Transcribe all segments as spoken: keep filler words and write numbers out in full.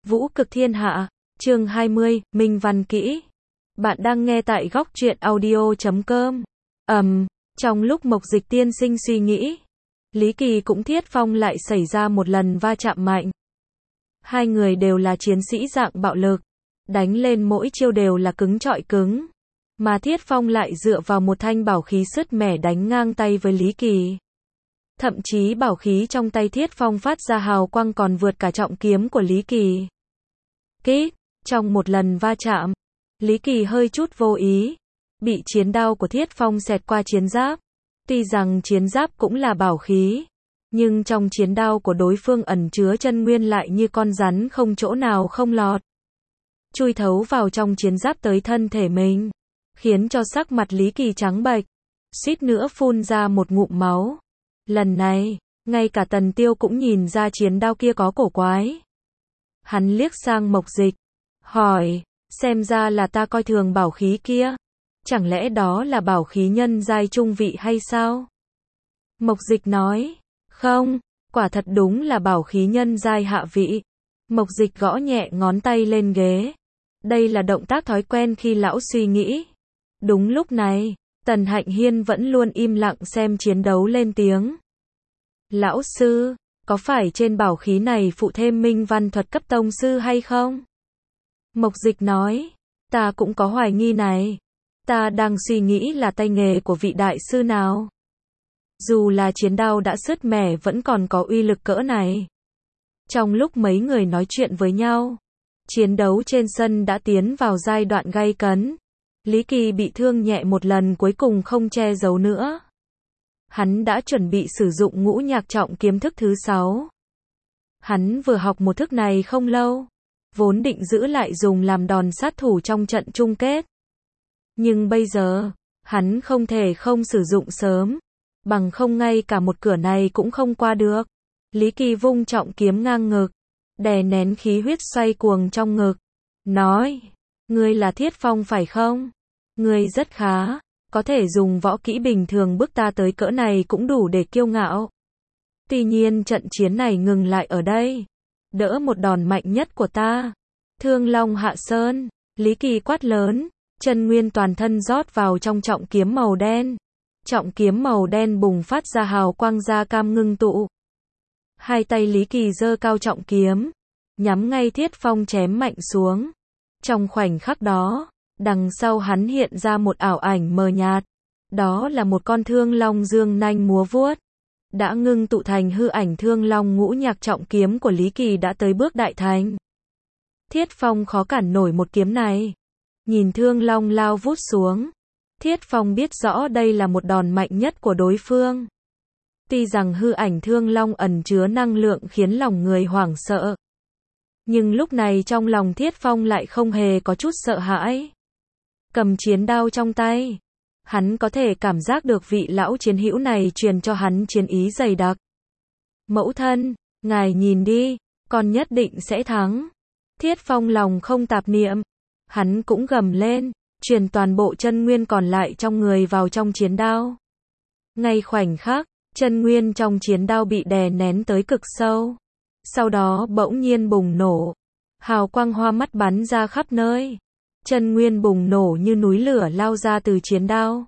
Vũ cực thiên hạ, chương hai mươi, Minh Văn kỹ. Bạn đang nghe tại góc truyện audio chấm com. Ầm, um, trong lúc Mộc Dịch tiên sinh suy nghĩ, Lý Kỳ cũng Thiết Phong lại xảy ra một lần va chạm mạnh. Hai người đều là chiến sĩ dạng bạo lực, đánh lên mỗi chiêu đều là cứng trọi cứng, mà Thiết Phong lại dựa vào một thanh bảo khí sứt mẻ đánh ngang tay với Lý Kỳ. Thậm chí bảo khí trong tay Thiết Phong phát ra hào quang còn vượt cả trọng kiếm của Lý Kỳ. Kích, trong một lần va chạm, Lý Kỳ hơi chút vô ý, bị chiến đao của Thiết Phong xẹt qua chiến giáp. Tuy rằng chiến giáp cũng là bảo khí, nhưng trong chiến đao của đối phương ẩn chứa chân nguyên lại như con rắn không chỗ nào không lọt, chui thấu vào trong chiến giáp tới thân thể mình, khiến cho sắc mặt Lý Kỳ trắng bệch, suýt nữa phun ra một ngụm máu. Lần này, ngay cả Tần Tiêu cũng nhìn ra chiến đao kia có cổ quái. Hắn liếc sang Mộc Dịch, hỏi, xem ra là ta coi thường bảo khí kia, chẳng lẽ đó là bảo khí nhân giai trung vị hay sao? Mộc Dịch nói, không, quả thật đúng là bảo khí nhân giai hạ vị. Mộc Dịch gõ nhẹ ngón tay lên ghế. Đây là động tác thói quen khi lão suy nghĩ. Đúng lúc này, Tần Hạnh Hiên vẫn luôn im lặng xem chiến đấu lên tiếng. Lão sư, có phải trên bảo khí này phụ thêm minh văn thuật cấp tông sư hay không? Mộc Dịch nói, ta cũng có hoài nghi này. Ta đang suy nghĩ là tay nghề của vị đại sư nào. Dù là chiến đao đã sứt mẻ vẫn còn có uy lực cỡ này. Trong lúc mấy người nói chuyện với nhau, chiến đấu trên sân đã tiến vào giai đoạn gay cấn. Lý Kỳ bị thương nhẹ một lần cuối cùng không che giấu nữa. Hắn đã chuẩn bị sử dụng ngũ nhạc trọng kiếm thức thứ sáu. Hắn vừa học một thức này không lâu, vốn định giữ lại dùng làm đòn sát thủ trong trận chung kết. Nhưng bây giờ, hắn không thể không sử dụng sớm, bằng không ngay cả một cửa này cũng không qua được. Lý Kỳ vung trọng kiếm ngang ngực, đè nén khí huyết xoay cuồng trong ngực, nói, ngươi là Thiết Phong phải không? Ngươi rất khá, có thể dùng võ kỹ bình thường bước ta tới cỡ này cũng đủ để kiêu ngạo. Tuy nhiên trận chiến này ngừng lại ở đây, đỡ một đòn mạnh nhất của ta. Thương Long hạ sơn, Lý Kỳ quát lớn, chân nguyên toàn thân rót vào trong trọng kiếm màu đen. Trọng kiếm màu đen bùng phát ra hào quang da cam ngưng tụ. Hai tay Lý Kỳ giơ cao trọng kiếm, nhắm ngay Thiết Phong chém mạnh xuống. Trong khoảnh khắc đó, đằng sau hắn hiện ra một ảo ảnh mờ nhạt. Đó là một con thương long dương nanh múa vuốt. Đã ngưng tụ thành hư ảnh thương long ngũ nhạc trọng kiếm của Lý Kỳ đã tới bước đại thành. Thiết Phong khó cản nổi một kiếm này. Nhìn thương long lao vút xuống, Thiết Phong biết rõ đây là một đòn mạnh nhất của đối phương. Tuy rằng hư ảnh thương long ẩn chứa năng lượng khiến lòng người hoảng sợ, nhưng lúc này trong lòng Thiết Phong lại không hề có chút sợ hãi. Cầm chiến đao trong tay, hắn có thể cảm giác được vị lão chiến hữu này truyền cho hắn chiến ý dày đặc. Mẫu thân, ngài nhìn đi, con nhất định sẽ thắng. Thiết Phong lòng không tạp niệm, hắn cũng gầm lên, truyền toàn bộ chân nguyên còn lại trong người vào trong chiến đao. Ngay khoảnh khắc, chân nguyên trong chiến đao bị đè nén tới cực sâu. Sau đó bỗng nhiên bùng nổ, hào quang hoa mắt bắn ra khắp nơi. Chân nguyên bùng nổ như núi lửa lao ra từ chiến đao,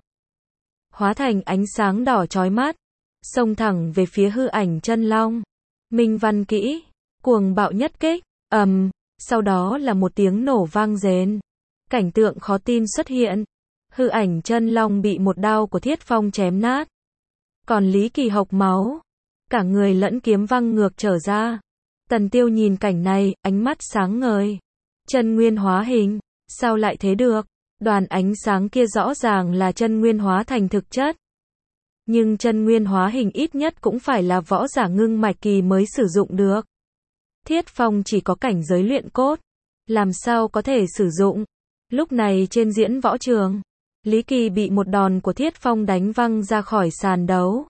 hóa thành ánh sáng đỏ chói mắt, xông thẳng về phía hư ảnh chân long. Minh Văn kỹ, cuồng bạo nhất kích, ầm, sau đó là một tiếng nổ vang rền. Cảnh tượng khó tin xuất hiện, hư ảnh chân long bị một đao của Thiết Phong chém nát. Còn Lý Kỳ hộc máu, cả người lẫn kiếm văng ngược trở ra. Tần Tiêu nhìn cảnh này, ánh mắt sáng ngời. Chân nguyên hóa hình, sao lại thế được? Đoàn ánh sáng kia rõ ràng là chân nguyên hóa thành thực chất. Nhưng chân nguyên hóa hình ít nhất cũng phải là võ giả ngưng mạch kỳ mới sử dụng được. Thiết Phong chỉ có cảnh giới luyện cốt, làm sao có thể sử dụng? Lúc này trên diễn võ trường, Lý Kỳ bị một đòn của Thiết Phong đánh văng ra khỏi sàn đấu.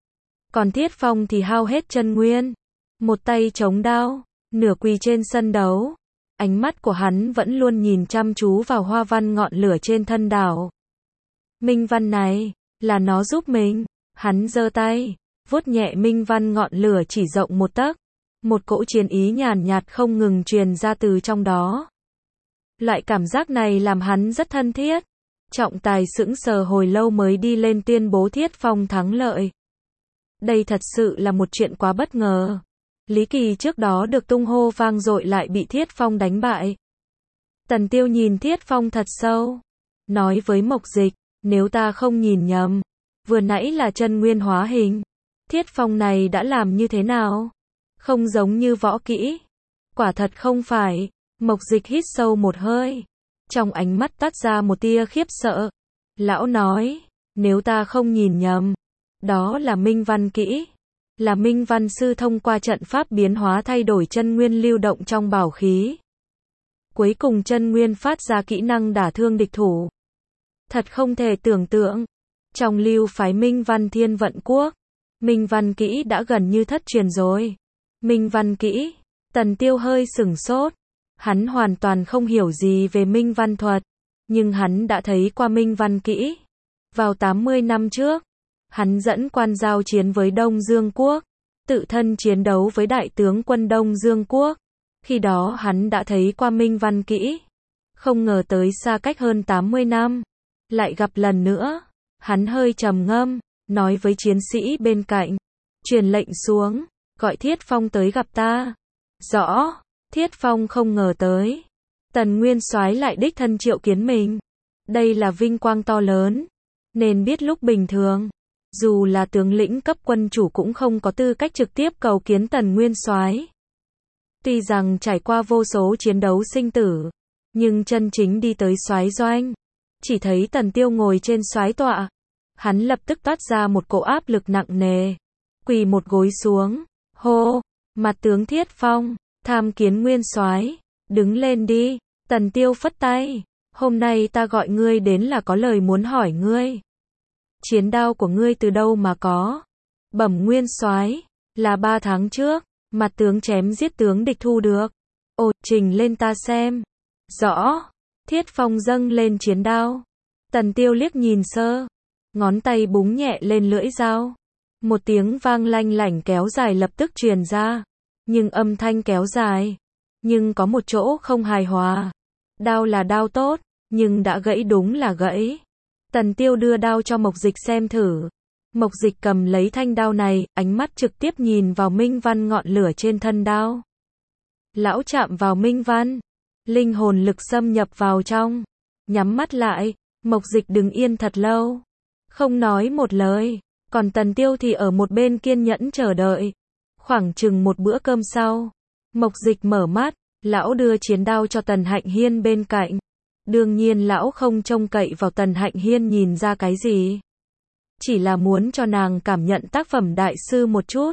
Còn Thiết Phong thì hao hết chân nguyên, một tay chống đao, nửa quỳ trên sân đấu. Ánh mắt của hắn vẫn luôn nhìn chăm chú vào hoa văn ngọn lửa trên thân đảo. Minh văn này, là nó giúp mình. Hắn giơ tay, vuốt nhẹ minh văn ngọn lửa chỉ rộng một tấc. Một cỗ chiến ý nhàn nhạt không ngừng truyền ra từ trong đó. Loại cảm giác này làm hắn rất thân thiết. Trọng tài sững sờ hồi lâu mới đi lên tuyên bố Thiết Phong thắng lợi. Đây thật sự là một chuyện quá bất ngờ. Lý Kỳ trước đó được tung hô vang dội lại bị Thiết Phong đánh bại. Tần Tiêu nhìn Thiết Phong thật sâu, nói với Mộc Dịch, nếu ta không nhìn nhầm, vừa nãy là chân nguyên hóa hình. Thiết Phong này đã làm như thế nào? Không giống như võ kỹ. Quả thật không phải. Mộc Dịch hít sâu một hơi, trong ánh mắt toát ra một tia khiếp sợ. Lão nói, nếu ta không nhìn nhầm, đó là minh văn kỹ. Là minh văn sư thông qua trận pháp biến hóa thay đổi chân nguyên lưu động trong bảo khí. Cuối cùng chân nguyên phát ra kỹ năng đả thương địch thủ. Thật không thể tưởng tượng. Trong lưu phái Minh Văn Thiên Vận Quốc, minh văn kỹ đã gần như thất truyền rồi. Minh văn kỹ, Tần Tiêu hơi sửng sốt. Hắn hoàn toàn không hiểu gì về minh văn thuật, nhưng hắn đã thấy qua minh văn kỹ. Vào tám mươi năm trước, hắn dẫn quan giao chiến với Đông Dương Quốc, tự thân chiến đấu với đại tướng quân Đông Dương Quốc. Khi đó hắn đã thấy qua minh văn kỹ. Không ngờ tới xa cách hơn tám mươi năm, lại gặp lần nữa. Hắn hơi trầm ngâm, nói với chiến sĩ bên cạnh, truyền lệnh xuống, gọi Thiết Phong tới gặp ta. Rõ. Thiết Phong không ngờ tới, Tần Nguyên Soái lại đích thân triệu kiến mình. Đây là vinh quang to lớn, nên biết lúc bình thường, dù là tướng lĩnh cấp quân chủ cũng không có tư cách trực tiếp cầu kiến Tần Nguyên Soái. Tuy rằng trải qua vô số chiến đấu sinh tử, nhưng chân chính đi tới soái doanh, chỉ thấy Tần Tiêu ngồi trên soái tọa, hắn lập tức toát ra một cỗ áp lực nặng nề, quỳ một gối xuống, hô, mặt tướng Thiết Phong, tham kiến Nguyên Soái, đứng lên đi. Tần Tiêu phất tay, hôm nay ta gọi ngươi đến là có lời muốn hỏi ngươi. Chiến đao của ngươi từ đâu mà có? Bẩm Nguyên Soái, là ba tháng trước, mặt tướng chém giết tướng địch thu được. Ồ, trình lên ta xem. Rõ. Thiết Phong dâng lên chiến đao. Tần Tiêu liếc nhìn sơ, ngón tay búng nhẹ lên lưỡi dao. Một tiếng vang lanh lảnh kéo dài lập tức truyền ra. Nhưng âm thanh kéo dài, nhưng có một chỗ không hài hòa. Đao là đao tốt, nhưng đã gãy đúng là gãy. Tần Tiêu đưa đao cho Mộc Dịch xem thử. Mộc Dịch cầm lấy thanh đao này, ánh mắt trực tiếp nhìn vào minh văn ngọn lửa trên thân đao. Lão chạm vào minh văn, linh hồn lực xâm nhập vào trong, nhắm mắt lại. Mộc Dịch đứng yên thật lâu, không nói một lời, còn Tần Tiêu thì ở một bên kiên nhẫn chờ đợi. Khoảng chừng một bữa cơm sau, Mộc Dịch mở mắt, lão đưa chiến đao cho Tần Hạnh Hiên bên cạnh. Đương nhiên lão không trông cậy vào Tần Hạnh Hiên nhìn ra cái gì, chỉ là muốn cho nàng cảm nhận tác phẩm đại sư một chút.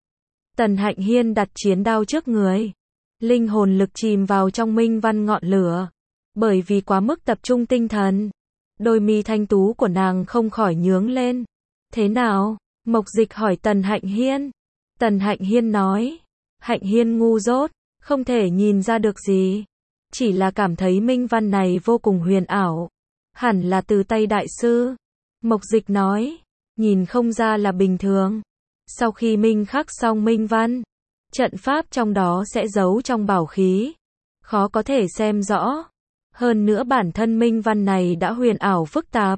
Tần Hạnh Hiên đặt chiến đao trước người, linh hồn lực chìm vào trong minh văn ngọn lửa. Bởi vì quá mức tập trung tinh thần, đôi mi thanh tú của nàng không khỏi nhướng lên. Thế nào? Mộc Dịch hỏi Tần Hạnh Hiên. Tần Hạnh Hiên nói, Hạnh Hiên ngu dốt, không thể nhìn ra được gì. Chỉ là cảm thấy minh văn này vô cùng huyền ảo. Hẳn là từ tay đại sư. Mộc Dịch nói, nhìn không ra là bình thường. Sau khi minh khắc xong minh văn, trận pháp trong đó sẽ giấu trong bảo khí, khó có thể xem rõ. Hơn nữa bản thân minh văn này đã huyền ảo phức tạp,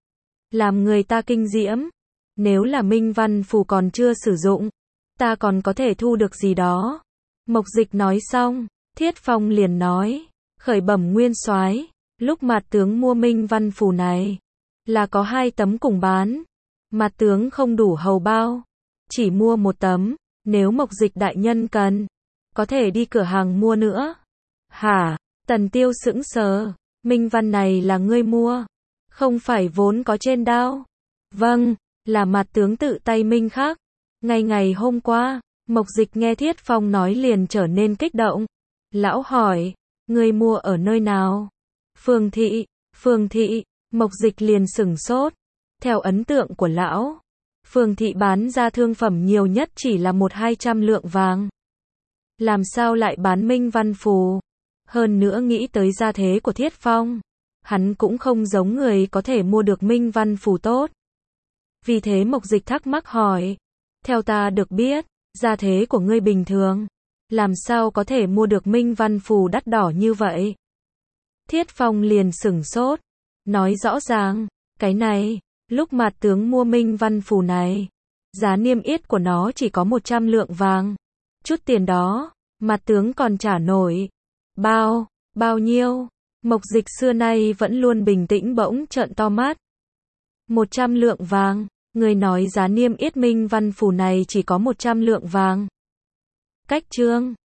làm người ta kinh diễm. Nếu là minh văn phù còn chưa sử dụng, ta còn có thể thu được gì đó. Mộc Dịch nói xong, Thiết Phong liền nói, khởi bẩm Nguyên Soái, lúc Mạt tướng mua minh văn phù này, là có hai tấm cùng bán. Mạt tướng không đủ hầu bao, chỉ mua một tấm, nếu Mộc Dịch đại nhân cần, có thể đi cửa hàng mua nữa. Hả? Tần Tiêu sững sờ, minh văn này là ngươi mua, không phải vốn có trên đao? Vâng, là Mạt tướng tự tay minh khắc. Ngay ngày hôm qua, Mộc Dịch nghe Thiết Phong nói liền trở nên kích động. Lão hỏi, ngươi mua ở nơi nào? Phường thị, Phường thị, Mộc Dịch liền sửng sốt. Theo ấn tượng của lão, Phường thị bán ra thương phẩm nhiều nhất chỉ là một hai trăm lượng vàng. Làm sao lại bán minh văn phù? Hơn nữa nghĩ tới gia thế của Thiết Phong, hắn cũng không giống người có thể mua được minh văn phù tốt. Vì thế Mộc Dịch thắc mắc hỏi, theo ta được biết, gia thế của ngươi bình thường, Làm sao có thể mua được minh văn phù đắt đỏ như vậy? Thiết Phong liền sửng sốt. Nói rõ ràng, cái này, lúc Mạt tướng mua minh văn phù này, giá niêm yết của nó chỉ có một trăm lượng vàng. Chút tiền đó, Mạt tướng còn trả nổi. Bao, bao nhiêu? Mộc Dịch xưa nay vẫn luôn bình tĩnh bỗng trợn to mắt. một trăm lượng vàng, người nói giá niêm yết minh văn phù này chỉ có một trăm lượng vàng. Cách trương,